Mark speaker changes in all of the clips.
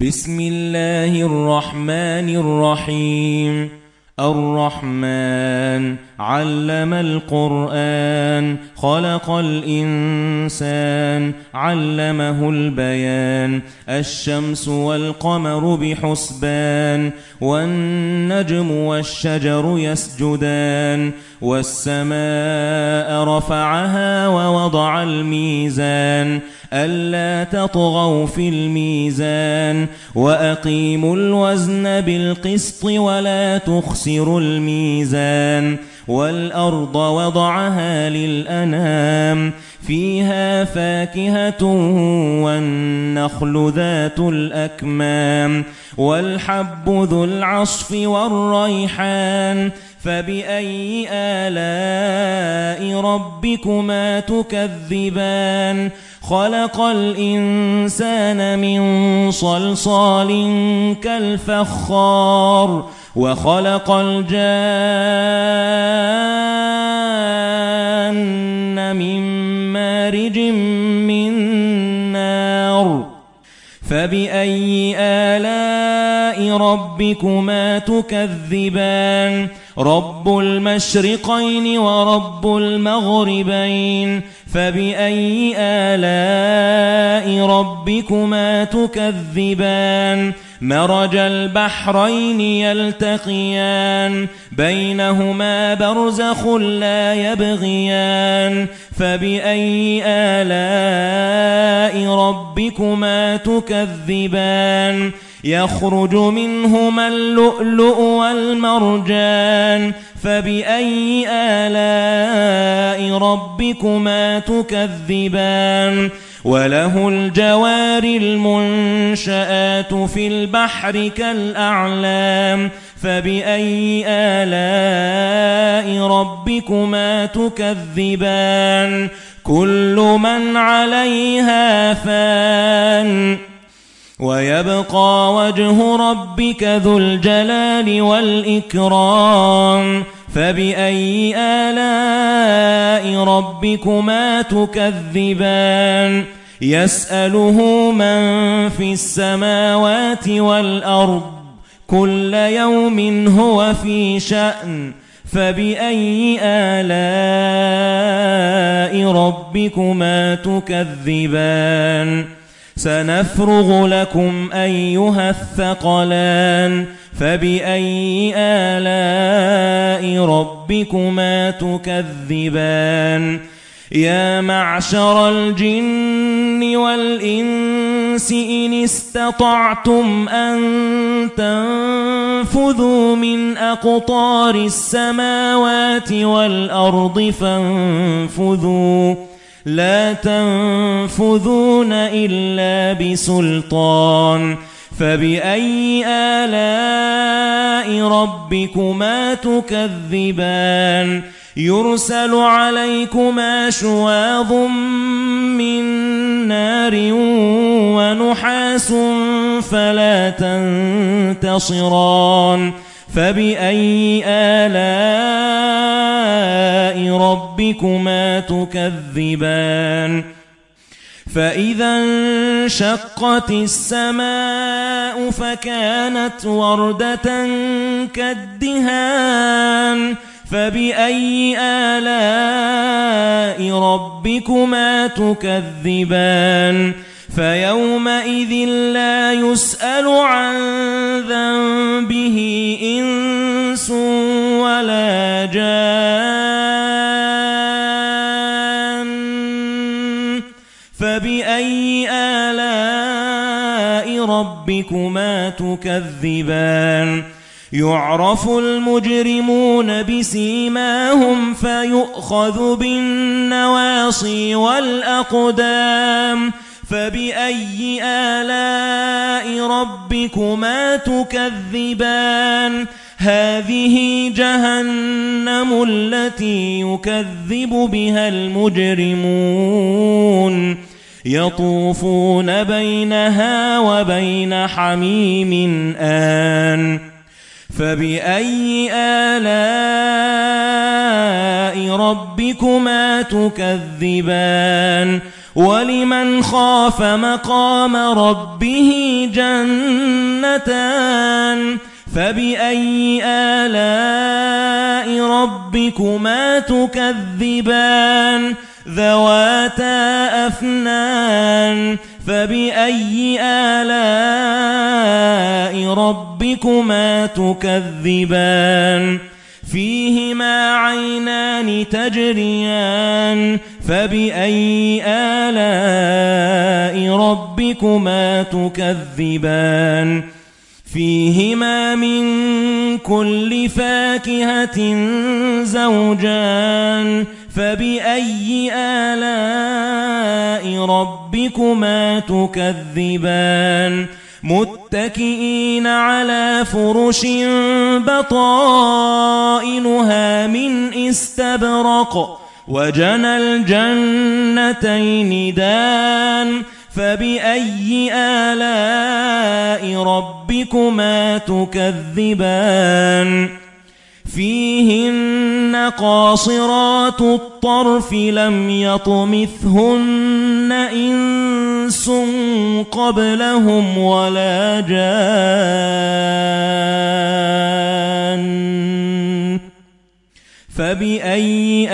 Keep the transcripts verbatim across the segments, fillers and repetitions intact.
Speaker 1: بسم الله الرحمن الرحيم. الرحمن علم القرآن خلق الإنسان علمه البيان. الشمس والقمر بحسبان والنجم والشجر يسجدان. والسماء رفعها ووضع الميزان ألا تطغوا في الميزان وأقيموا الوزن بالقسط ولا تخسروا الميزان. والأرض وضعها للأنام فيها فاكهة والنخل ذات الأكمام والحب ذو العصف والريحان. فبأي آلاء ربكما تكذبان؟ خلق الإنسان من صلصال كالفخار وخلق الجان من مارج من نار. فبأي آلاء ربكما تكذبان؟ رب المشرقين ورب المغربين. فبأي آلاء ربكما تكذبان؟ مرج البحرين يلتقيان بينهما برزخ لا يبغيان. فبأي آلاء ربكما تكذبان؟ يخرج منهما اللؤلؤ والمرجان. فبأي آلاء ربكما تكذبان؟ وله الجوار المنشآت في البحر كالأعلام. فبأي آلاء ربكما تكذبان؟ كل من عليها فان ويبقى وجه ربك ذو الجلال والإكرام. فبأي آلاء ربكما تكذبان؟ يسأله من في السماوات والأرض كل يوم هو في شأن. فبأي آلاء ربكما تكذبان؟ سنفرغ لكم أيها الثقلان. فبأي آلاء ربكما تكذبان؟ يا معشر الجن والإنس إن استطعتم أن تنفذوا من أقطار السماوات والأرض فانفذوا لا تنفذون إلا بسلطان. فبأي آلاء ربكما تكذبان؟ يرسل عليكما شواظ من نار ونحاس فلا تنتصران. فبأي آلاء ربكما تكذبان؟ فإذا انشقت السماء فكانت وردة كالدهان. فبأي آلاء ربكما تكذبان؟ فيومئذ لا يسأل عن ذنبه إنس ولا جان. فبأي آلاء ربكما تكذبان؟ يعرف المجرمون بسيماهم فيؤخذ بالنواصي والأقدام. فبأي آلاء ربكما تكذبان؟ هذه جهنم التي يكذب بها المجرمون يطوفون بينها وبين حميم آن. فبأي آلاء ربكما تكذبان؟ وَلِمَنْ خَافَ مَقَامَ رَبِّهِ جَنَّتَانِ فَبِأَيِّ آلَاءِ رَبِّكُمَا تُكَذِّبَانِ ذَوَاتَا أَفْنَانٍ فَبِأَيِّ آلَاءِ رَبِّكُمَا تُكَذِّبَانِ فِيهِمَا عَيْنَانِ تَجْرِيَانِ فَبِأَيِّ آلَاءِ رَبِّكُمَا تُكَذِّبَانِ فِيهِمَا مِن كُلِّ فَاكِهَةٍ زَوْجَانِ فَبِأَيِّ آلَاءِ رَبِّكُمَا تُكَذِّبَانِ مُتَّكِئِينَ عَلَى فُرُشٍ بَطَائِنُهَا مِنْ إِسْتَبْرَقٍ وَجَنَى الْجَنَّتَيْنِ دَانٍ فَبِأَيِّ آلَاءِ رَبِّكُمَا تُكَذِّبَانِ فِيهِنَّ قَاصِرَاتُ الطَّرْفِ لَمْ يَطْمِثْهُنَّ إِنسٌ قَبْلَهُمْ وَلَا جَانٌّ فَبِأَيِّ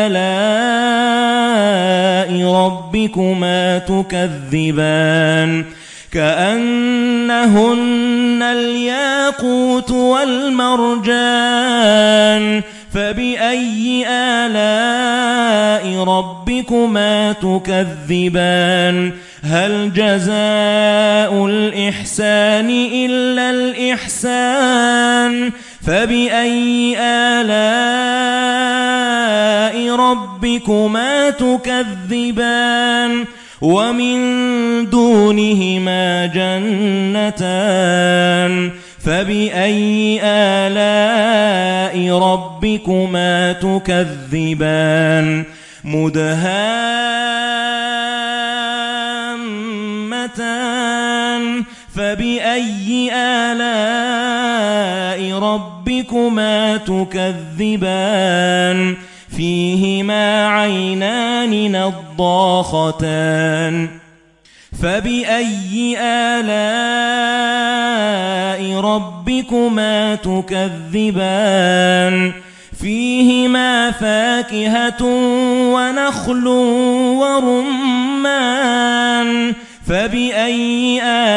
Speaker 1: آلَاءِ رَبِّكُمَا تُكَذِّبَانِ كَأَنَّهُنَّ الْيَاقُوتُ وَالْمَرْجَانُ فَبِأَيِّ آلَاءِ رَبِّكُمَا تُكَذِّبَانِ هَلْ جَزَاءُ الْإِحْسَانِ إِلَّا الْإِحْسَانُ فَبِأَيِّ آلَاءِ رَبِّكُمَا تُكَذِّبَانِ وَمِن دُونِهِمَا جَنَّتَانِ فَبِأَيِّ آلَاءِ رَبِّكُمَا تُكَذِّبَانِ مُدْهَامَّتَانِ فَبِأَيِّ آلَاءِ رَبِّكُمَا تُكَذِّبَانِ فِيهِمَا عَيْنَانِ نَضَّاخَتَانِ فَبِأَيِّ آلَاءِ رَبِّكُمَا تُكَذِّبَانِ فِيهِمَا فَاكِهَةٌ وَنَخْلٌ وَرُمَّانٌ فَبِأَيِّ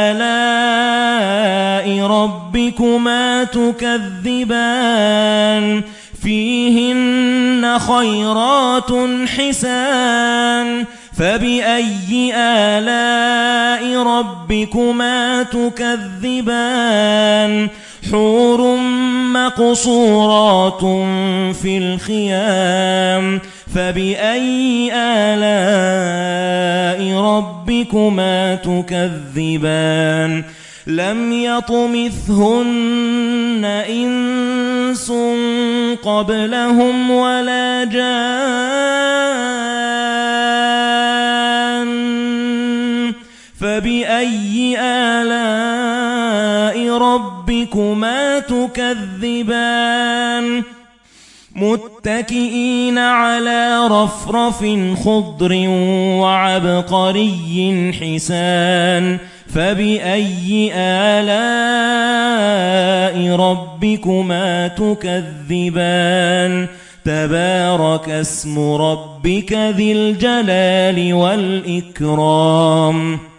Speaker 1: آلَاءِ رَبِّكُمَا تُكَذِّبَانِ فِيهِنَّ خَيْرَاتٌ حِسَانٌ فَبِأَيِّ آلَاءِ رَبِّكُمَا تُكَذِّبَانِ حُورٌ مَّقْصُورَاتٌ فِي الْخِيَامِ فَبِأَيِّ آلَاءِ رَبِّكُمَا تُكَذِّبَانِ لَمْ يَطْمِثْهُنَّ إِنسٌ قَبْلَهُمْ وَلَا جَانٌّ فَبِأَيِّ آلَاءِ رَبِّكُمَا تُكَذِّبَانِ مُتَّكِئِينَ عَلَى رَفْرَفٍ خُضْرٍ وَعَبْقَرِيٍّ حِسَانٍ فَبِأَيِّ آلَاءِ رَبِّكُمَا تُكَذِّبَانِ تَبَارَكَ اسْمُ رَبِّكَ ذِي الْجَلَالِ وَالْإِكْرَامِ